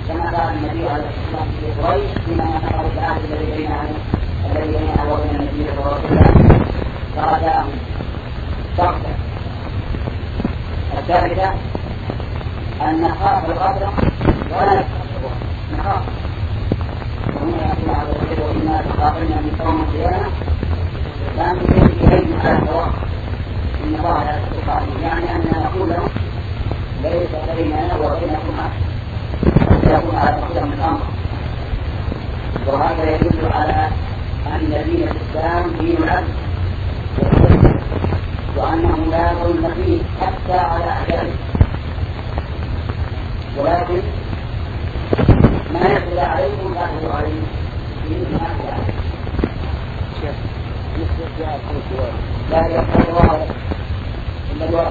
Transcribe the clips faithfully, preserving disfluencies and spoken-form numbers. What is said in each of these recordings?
كما قال النبي عليه الصلاة والسلام في قريش فيما نقل العهد الذي بينه الذي بينه وبين النبي صلى الله عليه وسلم فرجعهم بغتة. الثالثة أن نخاف القدر ولا نكتسبه، نخاف وهنا يقول على الخير وإنا تخافين من قوم القيامة لا نريد إليهم على الصواب إن الله لا يستطيع، يعني أننا نقول لهم ليس بيننا وبينكم حتى يكون على تقدير من الأمر. وهذا يدل على أن دين الإسلام دين العدل وأنه لا ظلم فيه حتى على أعدائه، ولكن ما يتلى عليكم فأخذوا عليه بإذن الله. لا يقبل الله إلا الورق.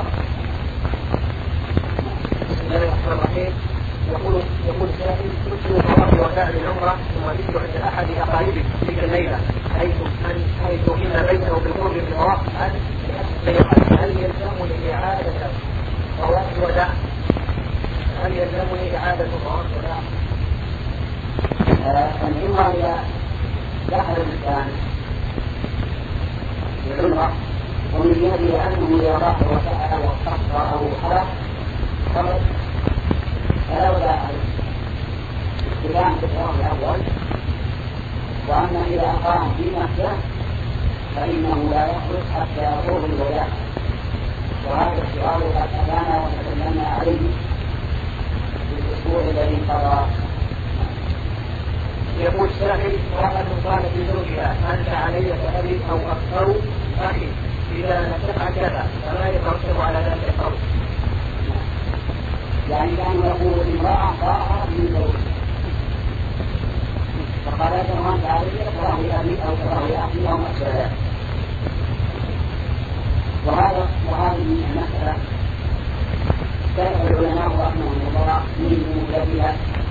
بسم الله الرحمن الرحيم. يقول يقول سائل: كنت فرغت وفاء العمرة ثم بيت عند أحد أقاربي تلك الليلة حيث حيث إن بيته بالقرب من العراق، هل يلزمني إعادة طواف الوداع؟ هل يلزمني إعادة طواف الوداع؟ العمرة إذا دخل الإنسان بالعمرة ومن يدري أنه إذا راح وسعى واستقصى أو حلق خرج فلا وداع عليه اتباعا بالطواف الأول. وأما إذا أقام في مكة فإنه لا يخرج حتى يطوف الوداع. وهذا السؤال قد أتانا وتكلمنا عليه في الأسبوع الذي قضى. يقول سائل: وقد قال في زوجها: أنت علي كأبي أو أكثر أخي، إذا لم تفعل كذا فما يترتب على ذلك القول؟ يعني كان يقول امرأة طاعة من زوجها فقال له: أنت علي كراهي أبي أو كراهي أخي أو أكثر. وهذا وهذه المسألة كتب العلماء رحمهم الله من مدبها،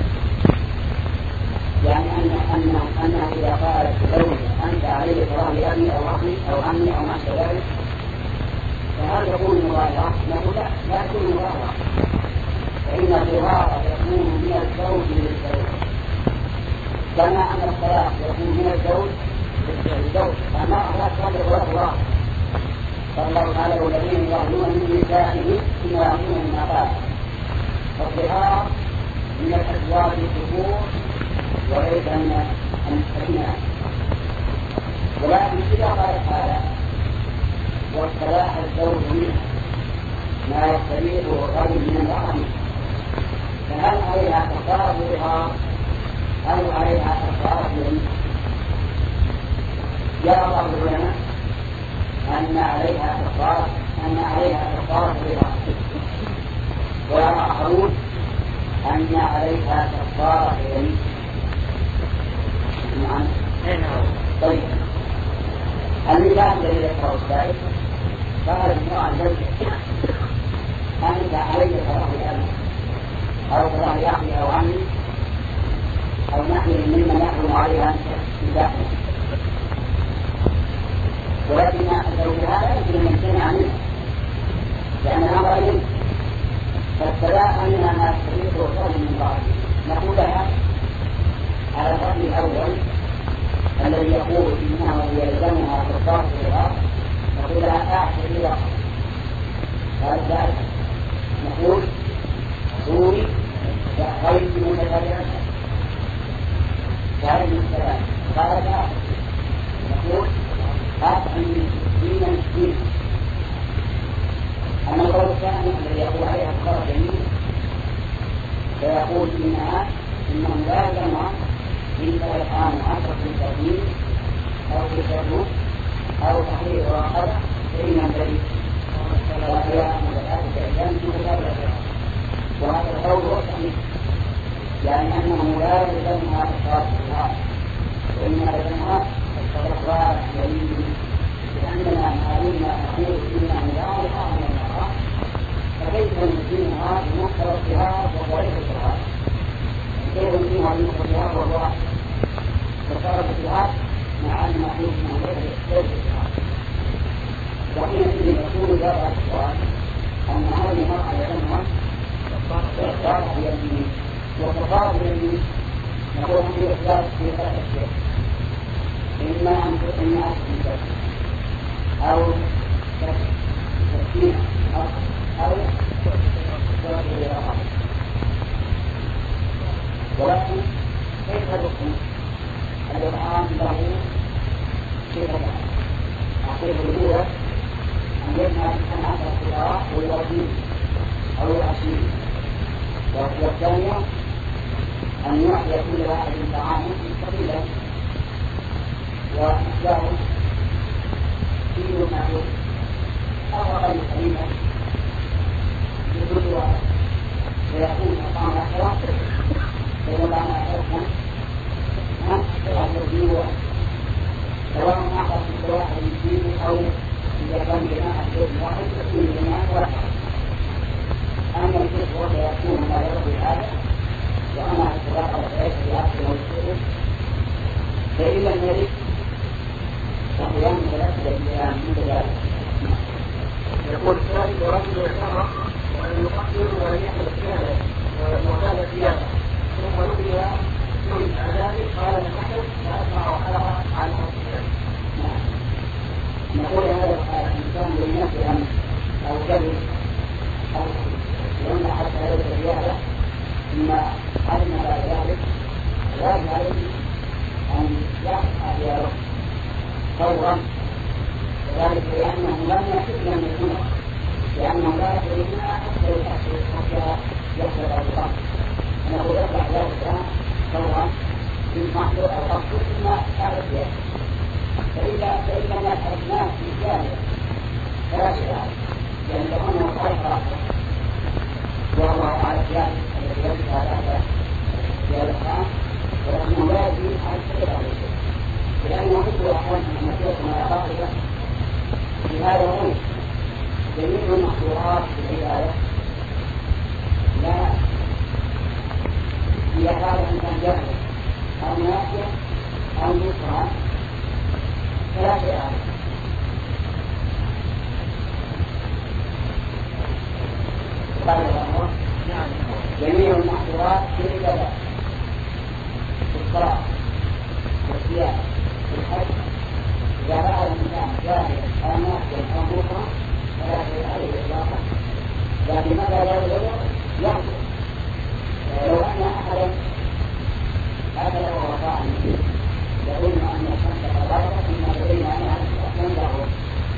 يعني أن أن أنها إذا قالت زوجها: أنت علي كراهي أبي أو أخي أو عمي أو ما شابه ذلك، فهل يكون مغايرة؟ نقول لا، لا يكون مغايرة، فإن الظهار يكون من الزوج للزوج كما أن الطلاق يكون من الزوج للزوج. فالمرأة لا تقدر ولا تراق. قال الله تعالى: والذين يظهرون من نسائهم ثم يعطون مما قال. فالظهار من الأزواج الذكور وليس من الإناث. ولكن إذا قال تعالى: واستراح الزوج منها ما يستريح الرجل من امرأته، فهل عليها كفارة ظهار أو عليها كفارة يمين؟ يرى بعض العلماء أن عليها كفارة أن عليها كفارة ظهار، ويرى آخرون أن عليها كفارة يمين. نعم. طيب، المثال الذي ذكره السائل: قال المرأة زوجها: أنت علي كراهي أبي أو كراهي أخي أو عمي أو نحن ممن يحرم عليها نكاحه، ولكن زوجها لا يمكن أن يمتنع منه لأن الأمر إليه، فالسلاء منها ما تريد الرجل من بعض. نقول لها على الرأي الأول الذي يقول إنه يلزمها كفارة الظهار، نقول لها: أعطي الوقت. قال ذلك نقول: صوري وخير متتبعا هذه السلام. قال ذلك نقول: أطعم دين الدين. أما القول الثاني الذي يقول عليها كفارة يمين فيقول إنها إنه لا يجمع إلا إطعام عشرة مساكين أو كسوة أو تحرير رقبة فإن البيت وهي متعددة أيام متتابعة. وهذا القول هو الصحيح، يعني أنه لا يلزمها كفارة الظهار وإنما يلزمها كفارة يمين، لأننا علمنا نقول إنه لا يقع من المرأة، فكيف نسلمها بمقتضى الظهار وهو ليس الظهار؟ كيف نسلمها بمقتضى الظهار وهو كفارة الظهار مع أن نقول إنه ليس الظهار؟ وحينئذ يكون ذلك السؤال أن هذه المرأة يلزمها كفارة يمين والتفاضل الذي نقول فيه إخلاص في ثلاثة أشياء: إما أن تؤمن أحسن أو تسكين أو تسكين الآخر. ولكن كيف تكون الإطعام له صفتان: الصفة الأولى أن يجمع الإنسان عشر فقراء ويرضيه أو يعصيه، والثانية أن يعطي كل واحد طعاما قليلا ومقداره كيلو معلوم أو أقل قليلا بدون واحد، فيكون طعام آخر فإذا طعام آخر نعم يرضيه سواء أعطى كل واحد كيلو أو إذا كان جماعة بيت واحد يكون جماعة واحد. أما الكفر فيكون لا يرضي هذا، وأما الصلاة والعيش في عصر والسؤول فإن لم يرد فقيام ثلاثة أيام من ذلك. يقول الثالث: ورجل يحرم وأن يقصر ولم يحدث كذا وقال زيادة ثم نقل من ذلك قال الحسن فأسمع وحلق عن الحسن. نقول هذا الإنسان لنفسه أمن أو كذب أو لأن حتى هذه الزيادة ثم علم بعد ذلك واجب عليه أن يقطع دياره فورا، وذلك لأنه لم يحل من الجنة، لأنه لا يحل منها حتى يحصل حتى يحصل الأرض. نقول يقطع ذلك فورا بالمحضر أو أفضل ثم أعرف ذلك. فإذا فإذا ما أردناه في ذلك فلا شيء عليه، لأن لأنه خلق رأسه والله على ذلك الذي يجب على ذلك الخام، ولكنه لا يجب على الشيء عليه، لأنه مثل أحوال من مسيرة وعقائدة. في هذا الأمر جميع المخلوقات في العبادة لا إذا قال الإنسان جاهل أو ناسيا أو يسرى فلا شيء عليه. قال الله: جميع المحظورات في العبادات في الصلاة والصيام والحج إذا رأى الإنسان جاهلا أو ناسيا أو مكرا فلا شيء عليه إطلاقا. لكن ماذا لا يجوز يعصي. لو أن أحدا هكذا وهو قائم يقول أن الشمس قد ثم بين أنها لم تغرب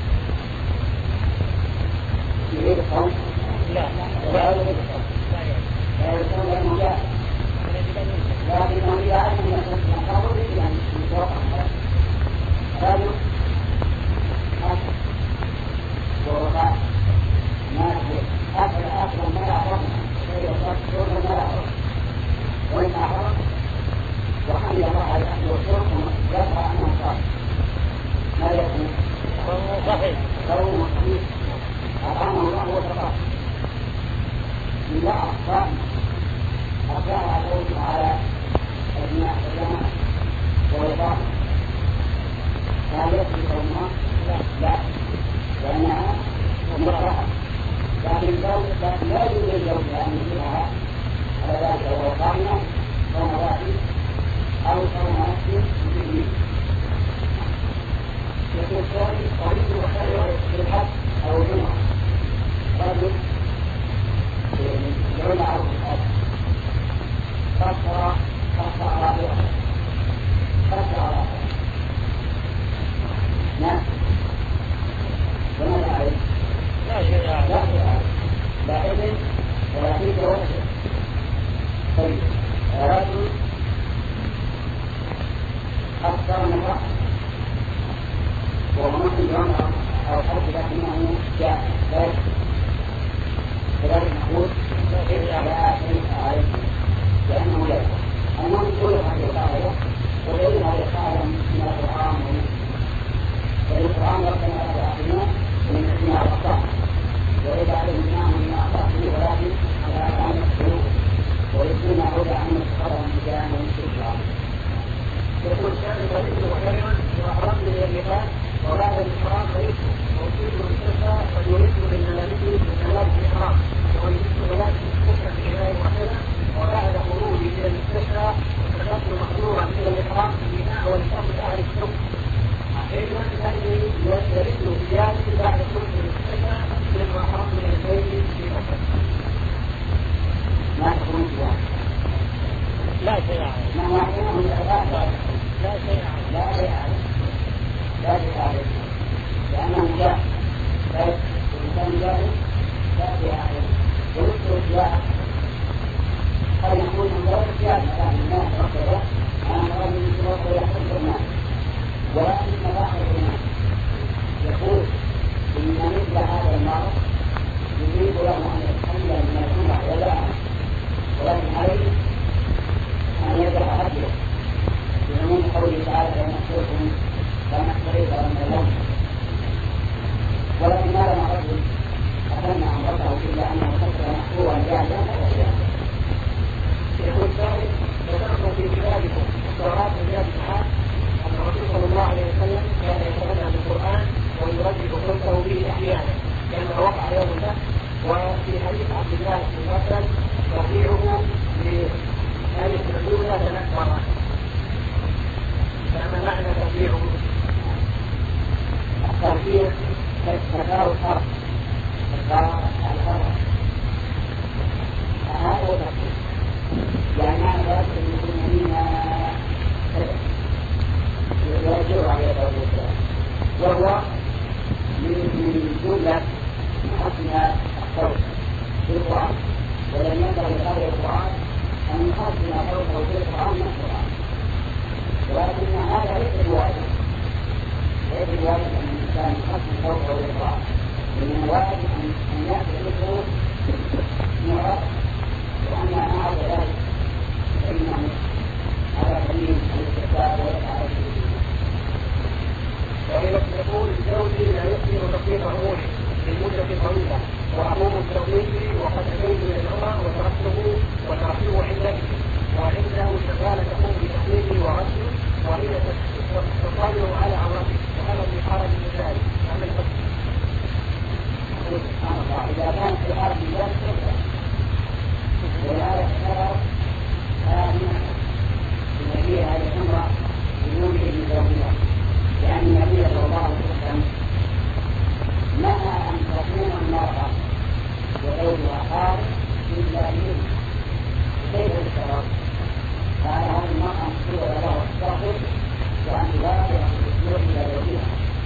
يريد الصوم؟ لا لا يريد الصوم، لا يريد الصوم لأنه جاهل، لكنه إذا علم أن الشمس لم تغرب يجب أن يتوقع رجل أكل وهو قائم ناكل أكل أكل ما يعرفنا ويصدق ما يعرف، وإن أعرف وحمد الله على الأكل والشرب يرفع عنه الصالح ما يكون صحيح صوم صحيح أطعمه الله وسقاه من لا أخطاء أخطاء عليه على أبناء الجماعة ووفاق. هل يكفي صومها؟ لا، لأنها مكرهة، لكن لا يوجد الجوز لأن يجيبها على ذلك ووفاقنا صوم واحد أو صوم نفسه بجميع. يقول الثاني: أريد أخير في الحج أو الجمعة رجل يجمع أو الحج فصر فصر رابعه فصر رابعه نعم وماذا عليه؟ لا شيء عليه لا شيء عليه لا إذن ولا فيك ولا شيء. طيب رجل أكثر من رأس وهو ممكن يوم أو حرف لكنه جاء ذلك كذلك نقول لا شيء عليه لأنه لا المهم كل هذه القاعدة وغير هذه القاعدة من القرآن والقرآن ربنا أتعلمنا من اسمها الأخطاء وإذا علمناه من أخطاء ولكن على أعلام الحلوك ويسمى عودة عن الصلاة والمجاهدة لا شيء عليه. ما معلوم العباد لا شيء عليه. لا شيء عليه. لا شيء عليه. لأنه جاء. الإنسان جاء لا شيء عليه. ويذكر جاء. قد يكون من ذلك جاء كان الناس رفضه. أنا رجل يتوقع يحب الناس. ولكن مباحث الناس يقول إن مثل هذا المرض يريد له أن يتحمل من الجمع ولا ولكن عليه أن يجرح رجله بعموم قوله تعالى فإن أخبركم كما استغيث من اللوم. ولكن هذا مع رجل أتمنى عن ربه إلا أنه فكر محفورا جاهزا يقول ثالث ذكرتم في كتابكم الصلاة من جهة الحال أن الرسول صلى الله عليه وسلم كان يتغنى بالقرآن ويردد صوته به أحيانا كما وقع يوم له. وفي حديث عبد الله بن مسعود ترفيعه لآية الأولى ثلاث مرات. فما معنى ترفيعه؟ الترفيع تكرار الحرف تكرار الحرف هذا هو الترفيع. يعني أنا لا أدري أن يكون منا يرجع عليه الصلاة وهو من جملة حسن الصوت في القرآن. ولم ينبغي لقارئ القرآن أن يحسن صوته في القرآن من القرآن. ولكن هذا ليس بواجب. ليس بواجب أن الإنسان يحسن صوته في القرآن. من الواجب أن يأتي ذكره معرض وأن أعرض ذلك فإنه على سبيل الاستحباب ويسعى به. وإذا يقول زوجي لا يحسن تطبيق أموره لمدة طويلة وأقوم بتطبيقه وقد أتيت إلى العمرة وتركته وتركته عندك وعنده شغالة تقوم بتطبيقه ورده وهي تطالع على عورته وهذا في حالة مثال أما الحكم. إذا كانت في حالة مثال ولا يحترر آمنة النبي هذه الأمر بنوره بزوجها. لأن النبي صلى الله عليه وسلم نهى أن تكون المرأة وزوجها خارج إلا بإذن. كيف الشراب؟ قال هذه المرأة مكتوبة له الصاحب وأن تبادر بالسلوك إلى زوجها.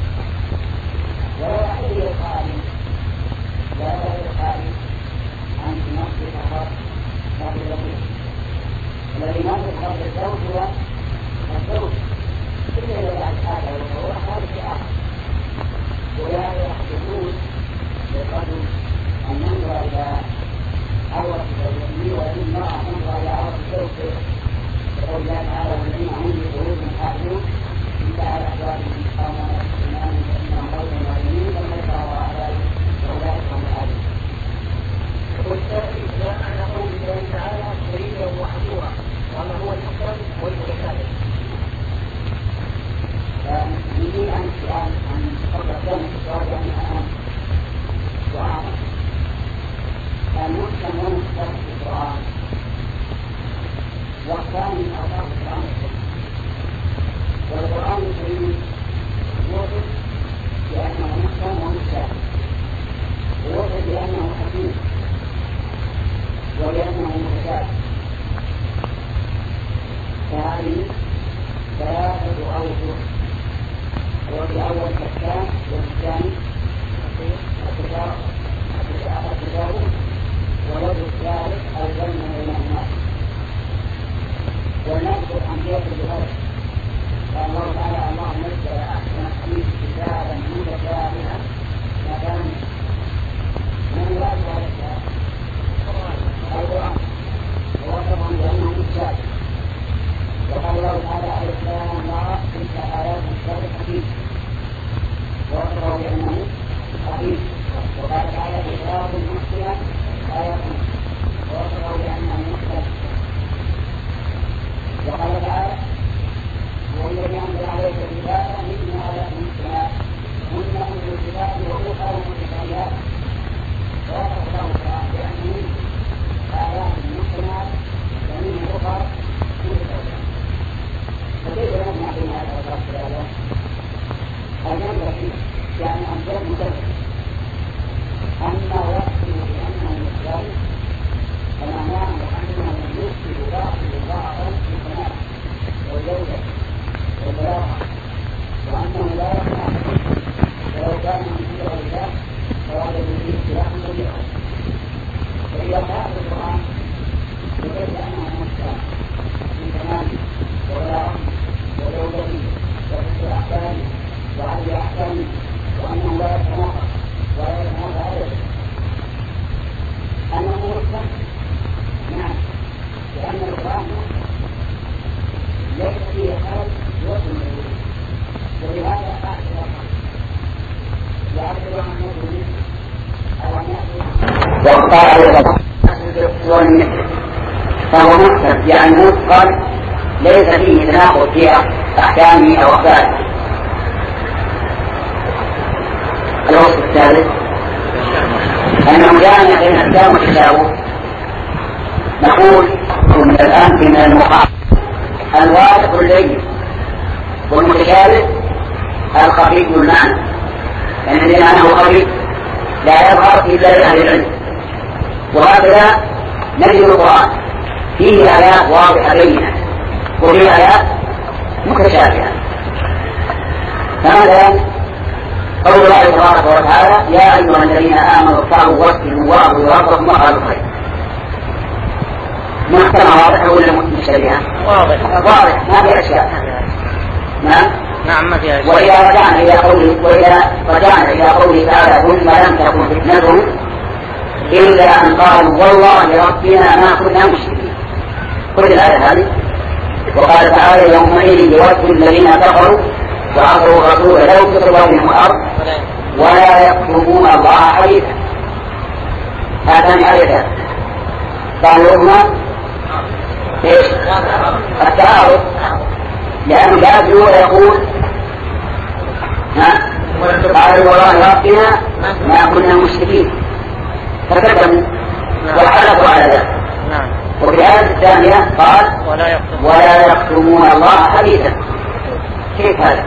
ولا يحل للقائل لا يحل للقائل أن تنصف فرد فرد زوجها. الذي ينصف فرد الزوج هو الزوج إلا إذا بعد هذا وهو هذا في آخر. ولا يحدثون للرجل أن ينظر إلى عورة زوجته وللمرأة تنظر إلى عورة زوجته. يقول الله تعالى والذين هم بفروج حافظون إلا على أزواجهم أو ما ملكت أيمانهم فإنهم غير مؤمنين ومن يكفر وراء ذلك فأولئك هم العادون. والثاني ما معنى قول الله تعالى شريكا وحصورا وما هو الأكثر والمتكامل. فنريد عن السؤال عن قبل كون السؤال عن الآن سؤال المحكم والمختلف في القرآن والثاني من أوصاف القرآن الكريم. والقرآن الكريم يوصف بأنه محكم ومتشابه ويوصف بأنه حكيم وبأنه متشابه. فهذه ثلاثة أوجه. وفي أول كتاب والثاني الكتاب الكتاب والوجه الثالث الجنة بين الناس. ونذكر أمثلة بذلك. قال الله تعالى اللهم نزل أحسن الحديث كتابا متشابها مثلا من الله هذا الكتاب القرآن ووصفه بأنه متشابه. وقال الله تعالى الإسلام الله تلك آيات الكتاب الحكيم ووصفه بأنه حكيم. وقال تعالى كتاب محكمة آيات ووصفه بأنه محكم. وقال تعالى والذي أنزل عليك الكتاب منه آيات محكمات هن أم الكتاب وأخر متشابهات. ووصف الله تعالى بأنه آيات محكمات ومنه أخر محكم يعني متقن ليس فيه تناقض في أحكامه أو أخباره. الوصف الثالث أنه جامع بين الأحكام والتشابه. نقول من الآن من المخالف الواضح اللين والمتشابه الخفي المعنى، يعني الذي معناه خفي لا يظهر إلا لأهل العلم. وهكذا نجد القرآن فيه آيات واضحة بينة وفيه آيات متشابهة. فمثلا قول الله تبارك وتعالى يا أيها الذين آمنوا اتقوا واصبروا واعبدوا ربكم وافعلوا الخير. محكمة واضحة ولا متشابهة؟ واضح واضح ما في أشياء. نعم نعم ما فيها أشياء. وإذا رجعنا إلى قوله وإذا رجعنا إلى قوله تعالى ثم لم تكن فتنتهم إلا أن قالوا والله ربنا ما كنا مشركين. كل الآية هذه. وقال تعالى يومئذ يود الذين كفروا وعصوا الرسول لو تصل بهم الأرض ولا يكتمون الله حديثا. هاتان آيتان قالوا هما ايش؟ التعارض، لأنه لا يدعو ويقول قالوا والله ربنا ما كنا مشركين فكذبوا وحلفوا على ذلك. وفي الآية الثانية قال ولا يكتمون الله حديثا. كيف هذا؟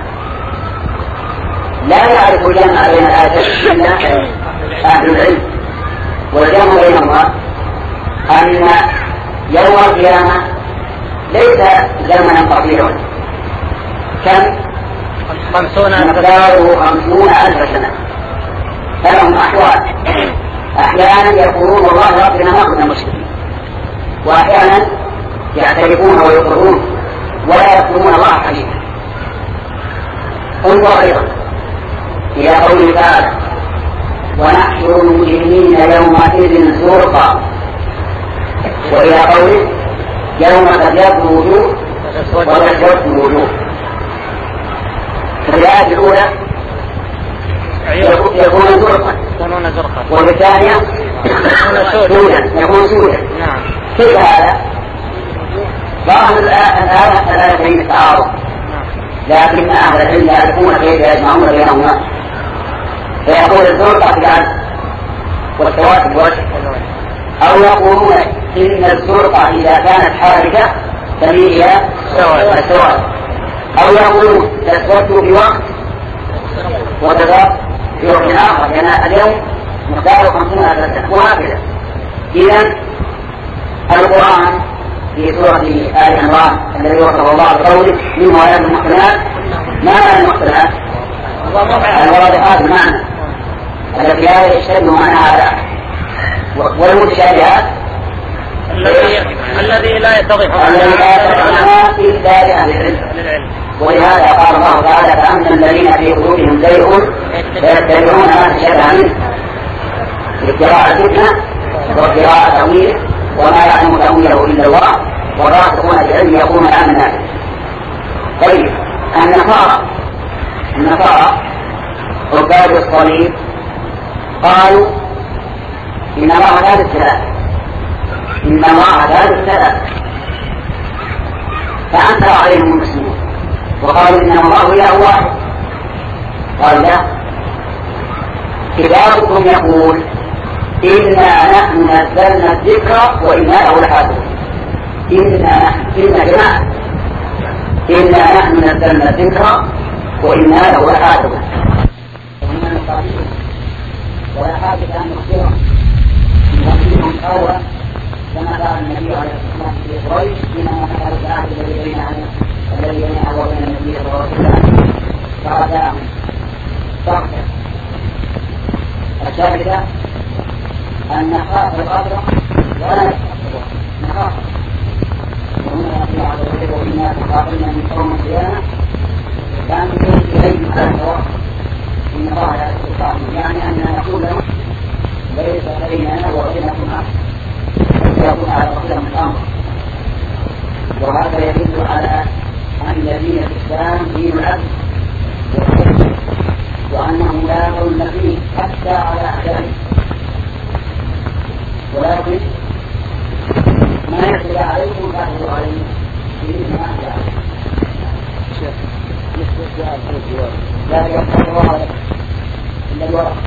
لا يعرف الجمع بين الآيتين إلا أهل العلم. والجمع بينهما أن يوم القيامة ليس زمنا قصيرا، كم؟ مقداره خمسون ألف سنة. فلهم أحوال، أحيانا يقولون والله ربنا ما كنا مشركين، وأحيانا يعترفون ويقرون ولا يكتمون الله حديثا. انظر أيضا إلى قوله تعالى ونحشر المجرمين يومئذ زرقا، وإلى قوله يوم تبيض الوجوه وتسود الوجوه. في الآية الأولى يكون زرقا وفي الثانية سودا يكون سودا. كيف هذا؟ ظاهر الآيتين تعارض، لكن أهل العلم يعرفون كيف يجمعون بينهما، فيقول الزرقة في العدل والسواد في الوجه، أو يقولون إن الزرقة إذا كانت حادثة تميل إلى السواد، أو يقولون تسود في وقت وتذهب في وقت آخر، لأن اليوم مقداره خمسون ألف سنة وهكذا. إذن القرآن في سورة آل عمران الذي وصف الله بقوله منه آيات المحكمات. ما معنى المحكمات؟ الواضحات المعنى التي لا يشتبه معناها هذا، والمتشابهات الذي لا يتضح إلا لأهل العلم. ولهذا قال الله تعالى فأما الذين في قلوبهم زيغ فيتبعون ما تشابه منه ابتغاء الفتنة وابتغاء تأويله وما يعلم تأويله إلا الله والراسخون في العلم يقولون آمنا به. طيب النصارى النصارى عباد الصليب قالوا إن الله ثالث ثلاثة، إن الله ثالث ثلاثة، فأنكر عليهم المسلمون وقالوا إن الله إله واحد. قال لا، كتابكم يقول إنا نحن نزلنا الذكر وإنا له لحافظون. إنا نحن إنا جماعة إنا نحن نزلنا الذكر وإنا له لحافظون. ولا حاجة أن نخبره نخبرهم قولا كما قال النبي عليه الصلاة والسلام في قريش إنما نسأل العهد الذي بيننا الذي بيننا وبين النبي صلى الله عليه وسلم فرداهم فاغفر. الثالثة أن نخاف القدر ولا نخاف، وهنا الله عز وجل وإنا تخافنا من قوم القيامة كان يجب إليه الأخوة إن الله لا يستطيع، يعني أننا نقول له ليس بيننا وبينكم أحد يكون على قدر من الأمر. وهذا يدل على أن دين الإسلام دين العدل وأنه لا ظلم فيه حتى على أعدائه، ولكن ما يتبع عليكم فاعتدوا عليه بإذن ما جاء لا يقبل الله إلا الورق.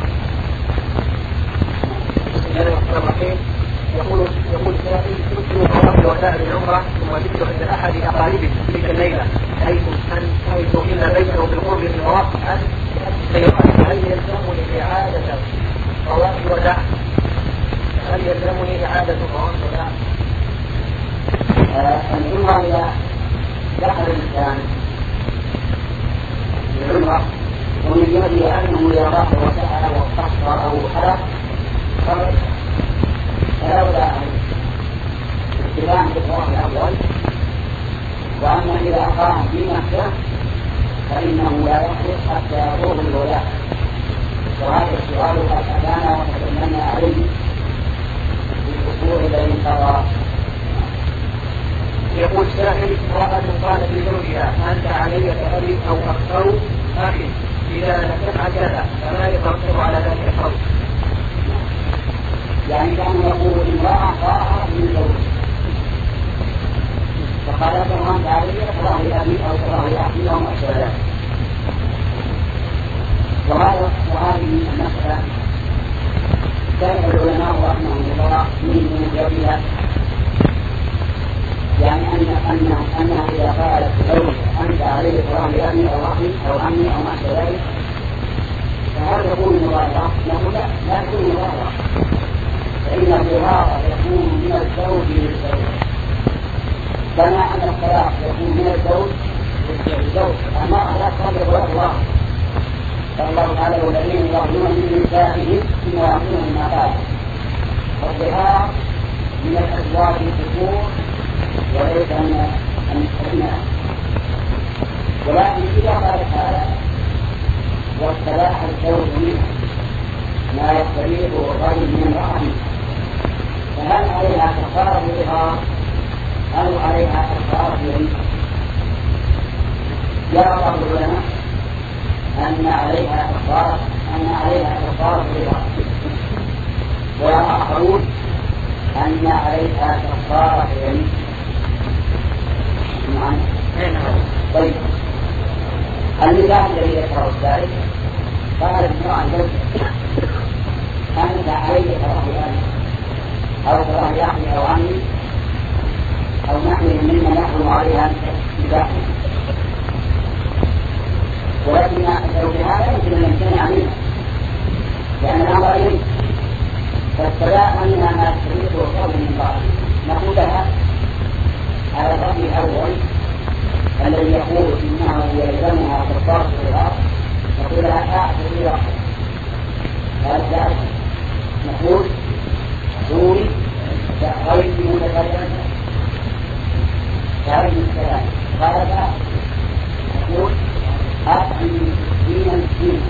بسم الله الرحمن الرحيم. يقول يقول السائل يمكن طواف الوداع بالعمرة ثم ذكر عند أحد أقاربه تلك الليلة حيث أن حيث إن بيته بالقرب من مواقع فيقال هل يلزمني إعادة طواف الوداع؟ هل يلزمني إعادة طواف الوداع؟ العمرة إذا دخل الإنسان العمرة ومن يريد أنه يراه وسأل واستحصر أو حلق فلا بد اتباعا بالطواف الأول. وأما إذا أقام في مكة فإنه لا يخرج حتى يطوف الوداع. وهذا السؤال قد أتانا وتكلمنا عليه في الأسبوع الذي انقضى. يقول سائل امرأة قالت لزوجها أنت علي كأبي أو أكثر أخي إذا لم تفعل كذا فما يترتب على ذلك القول؟ يعني كان يقول امرأة طاعة من زوجها فقالت له أنت علي كأبي أبي أو كأبي أخي أو ما أشبه ذلك. وهذا وهذه المسألة كان العلماء رحمهم الله من جوابها يعني أن أن أنها إذا قالت زوجها أنت علي كأبي أبي أو أخي أو عمي أو ما أشبه ذلك فهل تكون مضايقة؟ نقول لا لا تكون مضايقة، فإن الظهار يكون من الزوج للزوج كما أن الطلاق يكون من الزوج للزوج. المرأة لا تطلق ولا تطلق. قال الله تعالى والذين يظلمون من نسائهم ثم يعطون مما قال. والظهار من الأزواج الذكور وليس من الإناث. ولكن إذا قال تعالى واستباح الزوج منه ما يستريح الرجل من امرأته فهل عليها كفارة الظهار أو عليها كفارة يمين؟ يرى بعض العلماء أن عليها كفارة أن عليها كفارة الظهار، ويرى آخرون أن عليها كفارة يمين. طيب المثال الذي ذكره الثالث قال امرأة زوجها أنت علي كرهي أو كرهي أخي أو عمي أو نحن مما نحرم عليها نكاحه، ولكن زوجها لا يمكن أن يمتنع منها لأن الأمر إليه فاستباح منها ما تريد وقوم من بعض. نقول لها على الرأي الأول الذي يقول إنه يلزمها كفارة الظهار نقول لها أعطي لي رأسك قالت لا نقول دوري غير متكلم غير متكلم قالت لا نقول أطعم دينا دينا.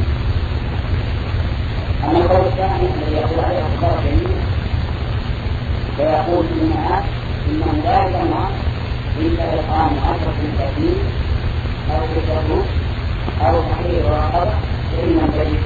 أما القول الثاني الذي يقول عليه كفارة يمين فيقول إنها إنه لا يجمع إلا إقام عشرة مساكين أو كسرة أو تحرير رقبة فإن الجديد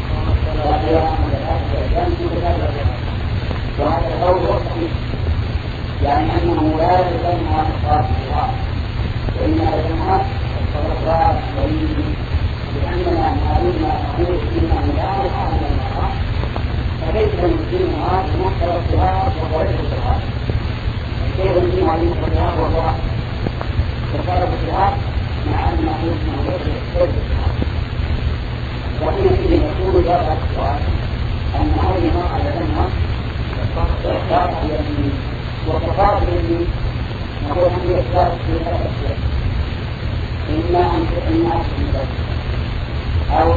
وهذا القول هو صحيح يعني أنه لا يلزمها كفارة الظهار وإنما يلزمها كفارة اليمين لأننا معلومة نقول إنه لا يقام من المرأة فكيف نسلمها بمحتوى الظهار وغير الظهار؟ كيف نسلم عليه الظهار وهو كفارة الظهار مع أن نقول إنه غير الظهار؟ وحينئذ يكون جواب السؤال أن هذه المرأة لديها كفارة اليمين، وكفارة اليمين نقول أن يكفر في ثلاثة أشياء: إما أن تطعم عشرة أو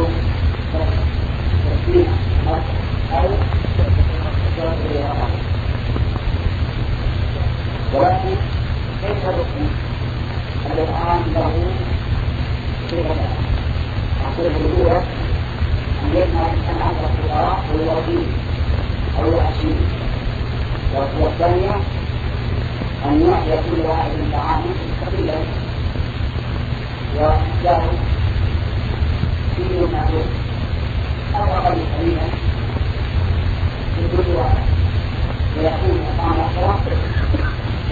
تسليم أو تسليم رقبة. ولكن كيف الركن الآن له صيغتان؟ الصيغة الأولى أن يجمع الإنسان عشرة فقراء ويرضيه أو يعشيه، والثانية أن يعطي كل واحد طعاما قليلا ويحتاج فيه معروف أو أقل قليلا في كل واحد ويكون طعام عشرة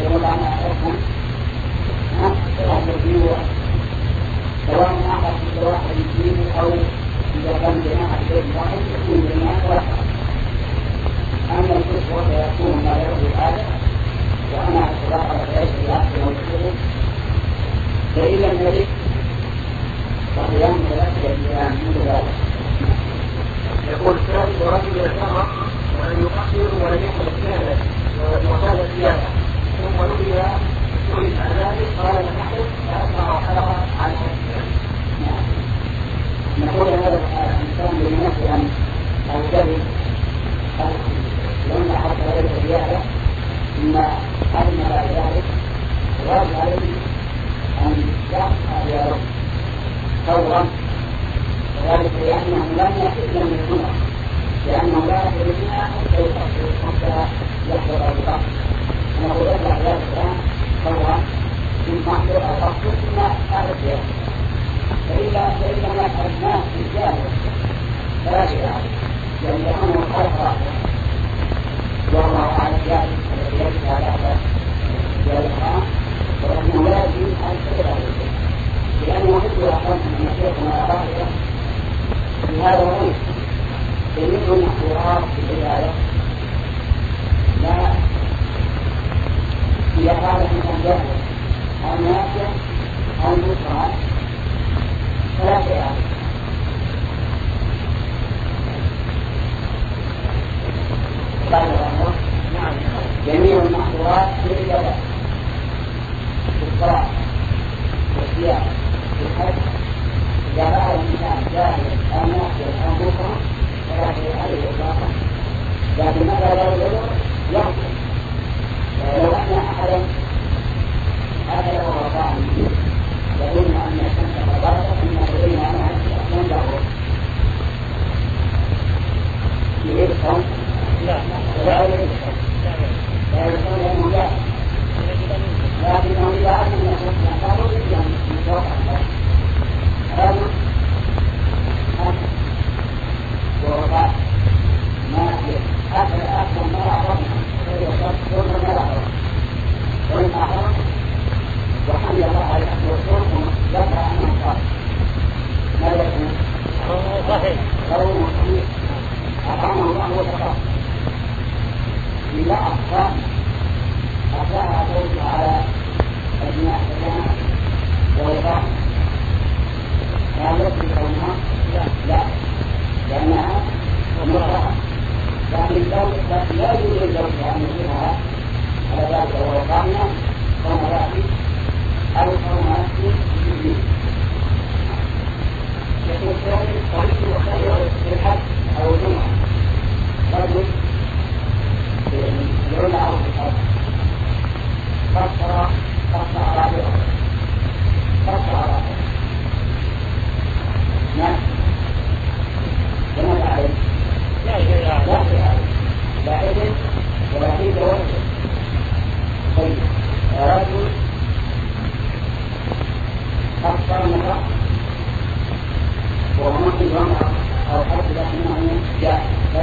فإن لم يجد فصيام ثلاثة أيام من ذلك. يقول الثالث ورجل يتمر ولم يقصر ولم يحدث سهلا وقال زيادة ثم نبي سئل عن ذلك قال لم يحدث فأسمع وحلق عن نقول هذا الإنسان بنفسه عن الكذب لما حصل ذلك زيادة ثم علم بعد ذلك واجب عليه أن يقطع يا رب فورا وذلك لأنه لم يحدث من السنة لأنه لا يحدث منها حتى يقصر حتى يحضر الوقت نقول ارجع ذلك الآن فورا ثم يحضر الوقت ثم أعرف ذلك فإذا فإذا ما أردناه في الجاهل فلا شيء عليه لأن يكون خلق رأسه والله على الجاهل الذي يجب على هذا الحرام ولكنه لا يجب أن يستطيع عليه لأنه يحب أحسن من يشيخنا أراضيه في هذا الرئيس جميع المحظورات في العبادة لا إذا قال من جاهل أو نافع أو مصرع فلا شيء عليه. قال الله نعم جميع المحظورات في العبادة في الصلاة والصيام والحج إذا رأى الإنسان جاهل أو نافع أو مصرع فلا شيء عليه إطلاقا لكن ماذا لا يجوز يحصل لو أن أحدا هذا هو الرقم يقول أن الشمس غربت ثم تبين أنها من ظهره يرسم لا لا يرسم لا يرسم لأنه جاهل لكنه إذا أردنا أن الشمس غربت يجب من فوق هذا ورقاء ما أكل أكل ما أعرفنا ثم ما أعرف وإن أعرف وحمد الله على الأكل والشرب ذكر أنه صار ماذا يكون؟ صحيح قوله صحيح أطعمه الله وتقاه إذا أخطأ أخطأ أقول على أجناء الجنة ووقاه هل يكفي كونها؟ لا لأنها مكرهة لكن لو لا يوجد الزوج أن يصيرها على ذلك وهو قامنا قوم رأسي أو قوم رأسي في يكون ذلك طريق وخير في الحج أو الجمعة رجل يرون أو في الحج فصر فصر رابعه فصر رابعه نعم وماذا عليه؟ لا شيء عليه لا شيء عليه لا إذن ولا في توجه طيب رجل أكثر من رأس وهو ممكن يومع أو حرف لأنه جاء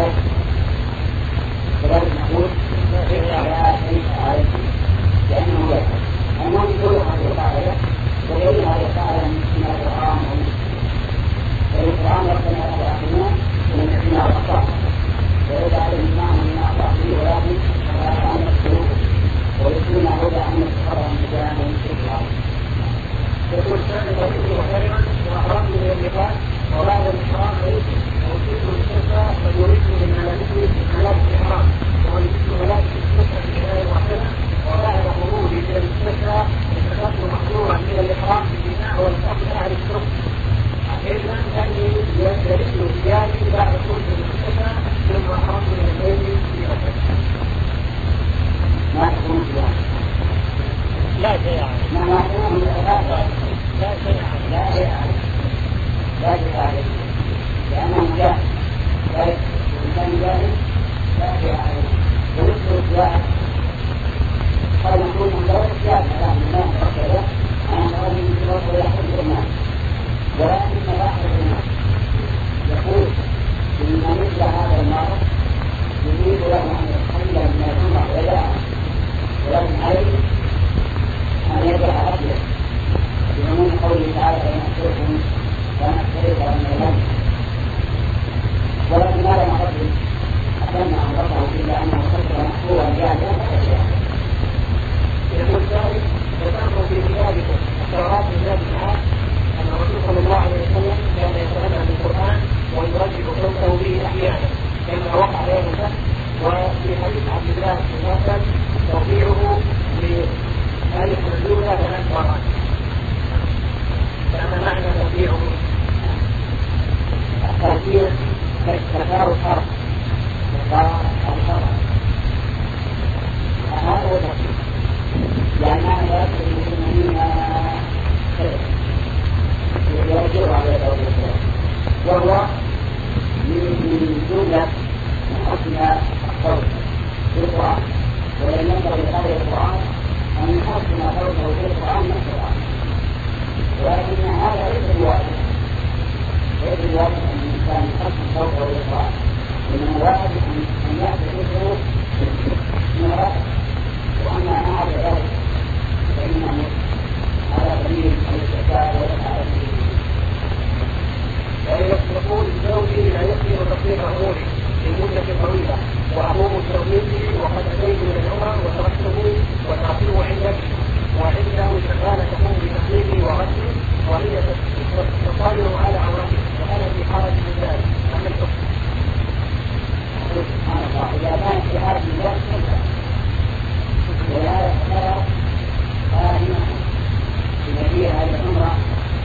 فذلك نقول لا شيء عليه لأنه جاء المهم كل هذه القاعدة وغير هذه القاعدة من القرآن والقرآن ربنا أخلاقنا ومن يحمل الأخطاء ويدع الإنسان من أخطاء فيه ولكن أخلاق عن السلوك ويسلم هدى عن الصحابة من الجانب ومن الأرض. يقول السلام عليكم وخيرا وأحرام من اللقاء وبعد الإحرام عليك ووصيت بالسلسة ويريد من ملابسه ملابس الإحرام ويريد ملابس السلسة في الآية واحدة وبعد خروجه إلى السلسة اتخذت محظورا من الإحرام في البناء والفقد أهل الشرب إذن أن يجلس الزيادة بعد خروج السلسة ثم أحرم من الليل في مكة ما تكون زيادة لا شيء عليه ما تكون زيادة لا شيء عليه لا شيء عليه لا شيء عليه لأنه جاء ذلك الإنسان ذلك لا شيء عليه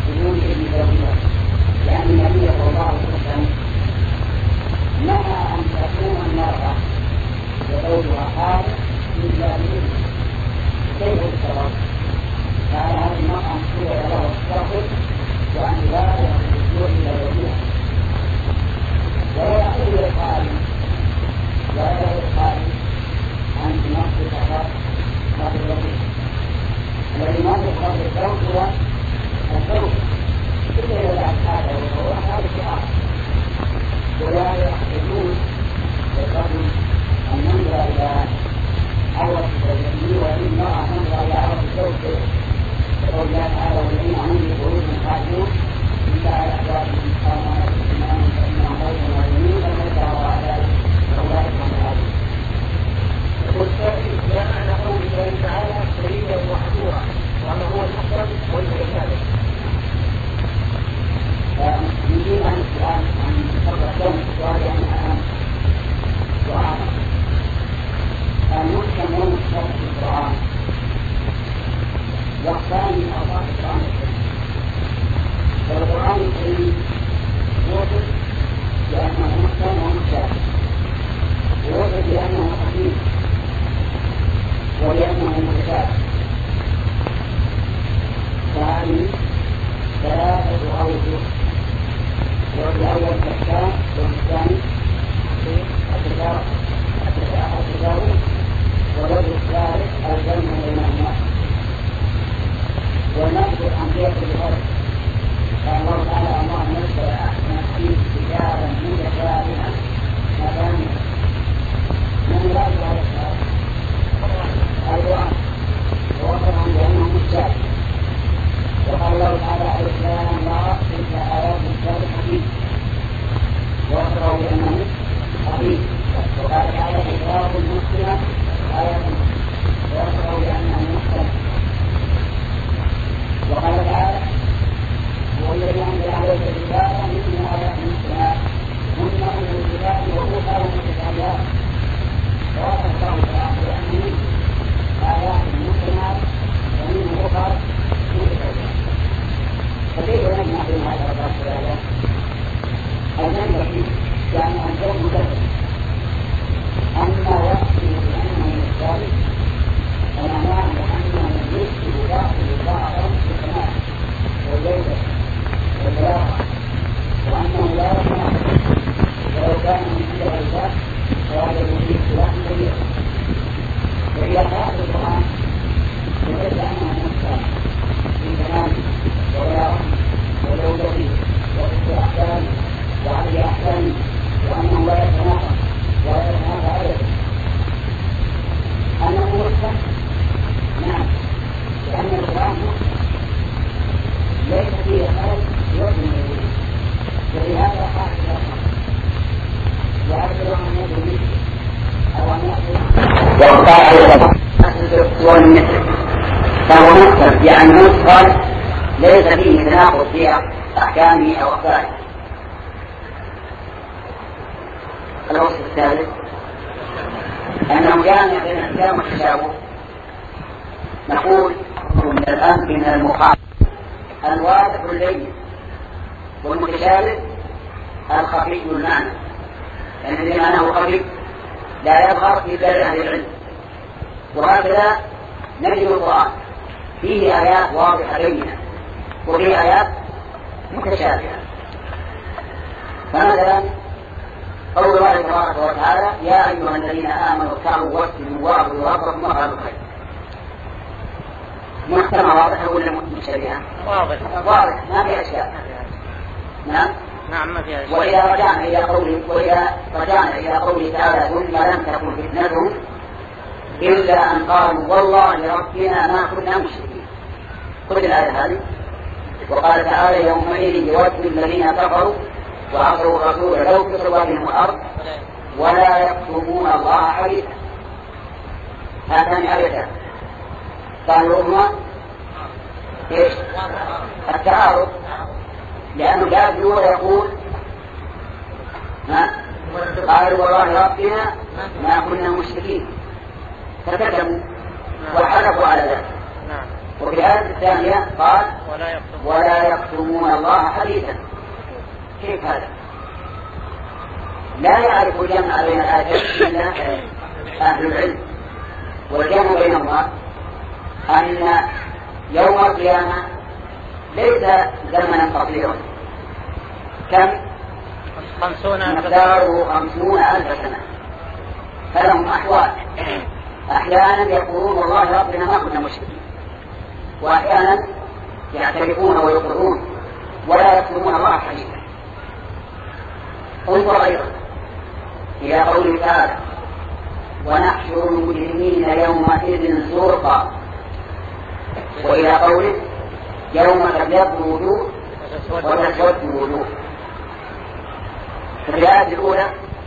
بدون إذن زوجها، لأن النبي صلى الله عليه وسلم نهى أن تكون المرأة وزوجها خالص إلا بإذن. كيف السبب؟ قال هذه المرأة مسؤولة له الترخص وأن لا يخرج إلى زوجها، ولا يقول للقائل ولا يقول للقائل أنت نفسك فقط ما تزوجها. الذي ما تقرأ الزوج هو الزوج، إلا إذا هذا وهو هذا الشعار، ولا يحتاجون للرجل أن ينظر إلى عورة زوجته وإن المرأة تنظر إلى عورة الزوج، يقول الله تعالى والذين هم لفروجهم قائمون إلا على أزواجهم أو ما ملكت أيمانهم فإنهم غير مؤمنين فمن ابتغى وراء ذلك فأولئك هم العادون. يقول الشافعي لا معنى قول الله تعالى سيدا وحجورا وما هو المفرد والمتكامل. يجيب عن السؤال عن فضل الكون السؤال عن الأهم سؤال المحكم والمشترك في القرآن واقسام من أوصاف القرآن الكريم. والقرآن الكريم يوجد لأنه محكم ومشترك، ويوجد لأنه حكيم ولأنه متشابه. فهذه ثلاثة أوجه، والأول كالشام والثاني التجاوز، والوجه الثالث الجمع بينهما. ونذكر أمثلة لذلك قال الله تعالى الله نزل أحسن الحديث كتابا متشابها مثانيا. من لا هذا الكتاب القرآن ووصفه بأنه متشابه. وقال الله تعالى الإسلام لا تلك آيات الكتاب الحكيم ووصفه بأنه حكيم. وقال تعالى كتاب مسلم آيات ووصفه بأنه محكم. وقال تعالى هو الذي أنزل عليك الكتاب منه آيات مسلمات هن أم الكتاب وأخرى متشابهات. ووصف الله تعالى بأنه آيات مسلمات ومنه أخرى متشابهات. فكيف نجمع بين هذا الرب والآيات؟ الجنة فيه يعني الجنة مدرس أما يقصد بأنه مشترك فمعناه أنه يشبه داخل بعضا في السماء والجودة والبلاغة، وأنه لا يتناقض. ولو كان من عند العباد فهذا يجيب اختلاف كبير. وإذا قرأت القرآن فليس أنه مشترك في كلامه وبلاغه وجودته وفي أحكامه وعلي أحكامه، وأنه لا يتناقض ولا يتناقض أبدا. أنه مشترك نعم، لأن القرآن ليس فيه خلل يؤمن به، ولهذا قال الرحمن وأرسل عن يده أو أن يأخذ وقال عليه والنسل فهو مكتب يعني مصغر ليس فيه تناقض في أحكامه أو أخباره. الوصف الثالث أنه جامع بين الأحكام والتشابه. نقول من الأمر من المخالف الواضح اللين والمتشابه الخفي المعنى، لأن يعني معناه خفي لا يظهر إلا لأهل العلم. وهكذا نجد القرآن فيه آيات واضحة بينة وفيه آيات متشابهة. فمثلا قول الله تبارك وتعالى يا أيها الذين آمنوا اركعوا واسجدوا واعبدوا ربكم وافعلوا الخير. محكمة واضحة ولا متشابهة؟ واضح واضح ما في أشياء. نعم نعم ما في أشياء. وإذا رجعنا إلى قوله وإذا رجعنا إلى قوله تعالى ثم لم تكن فتنتهم إلا أن قالوا والله ربنا ما كنا مشركين. خذ الآية هذه. وقال تعالى يومئذ يود الذين كفروا وعصوا الرسول لو كسروا بهم الأرض ولا يكتمون الله حديثا. هاتان آيتان قالوا هما ايش؟ التعارض، لأنه لا يقول يقول ما قالوا والله ربنا ما كنا مشركين فكتموا وحلفوا على ذلك. وفي الآية الثانية قال ولا يكتمون الله حديثا. كيف هذا؟ لا يعرف الجمع بين الآيتين إلا أهل العلم، والجمع بينهما أن يوم القيامة ليس زمنا قصيرا، كم؟ مقداره خمسون ألف سنة. فلهم أحوال، أحيانا يقولون والله ربنا ما كنا مشركين، وأحيانا يعترفون ويقرون ولا يكتمون الله حديثا. انظر أيضا إلى قوله تعالى ونحشر المجرمين يومئذ زرقا، وإلى قوله يوم تبيض وجوه وتسود وجوه. في الآية الأولى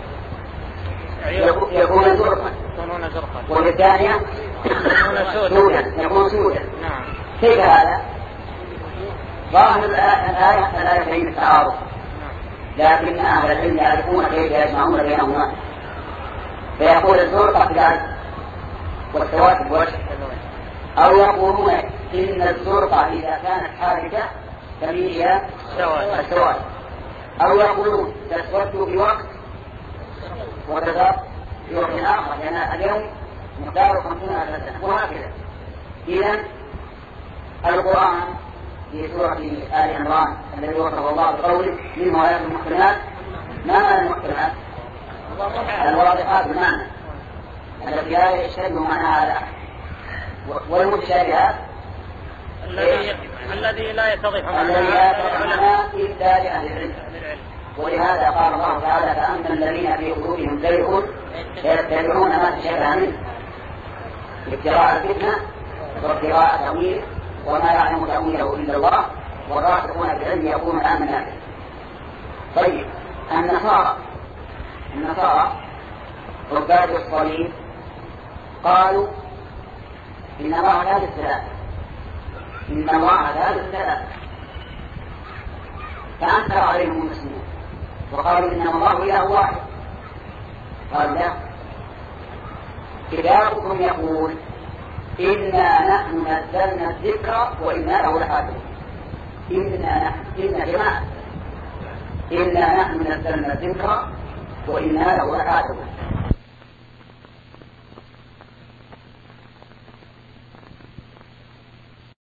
يكون زرقا، وفي الثانية سودا يكون سودا. كيف هذا؟ ظاهر الآية الآيتين التعارض، لكن أهل العلم يعرفون كيف يجمعون بينهما، فيقول الزرقة في الأرض والسواد في الوجه، أو يقولون إن الزرقة إذا كانت حادثة تميل إلى السواد، أو يقولون تسود في وقت وتذهب في وقت آخر، لأن اليوم مقداره خمسون ألف سنة، وهكذا. إذن القرآن في سورة آل عمران الذي وصف الله بقوله منه آيات محكمات. ما معنى المحكمات؟ الواضحات بمعنى التي لا يشتبه معناها على أحد، والمتشابهات الذي لا يتضح معناها إلا لأهل العلم. ولهذا قال الله تعالى فأما الذين في قلوبهم زيغ فيتبعون ما تشابه منه ابتغاء الفتنة وابتغاء تأويله وما يعلم تأويله إلا الله والراسخون في العلم يقولون آمنا به. طيب النصارى النصارى عباد الصليب قالوا إن الله ثالث ثلاثة، إن الله ثالث ثلاثة، فأنكر عليهم المسلمون وقالوا إن الله إله واحد. قال لا، كتابكم يقول إنا نحن نزلنا الذكر وإنا له لحافظون. إنا نحن إنا جماعة إنا نحن نزلنا الذكر وإنا له لحافظون.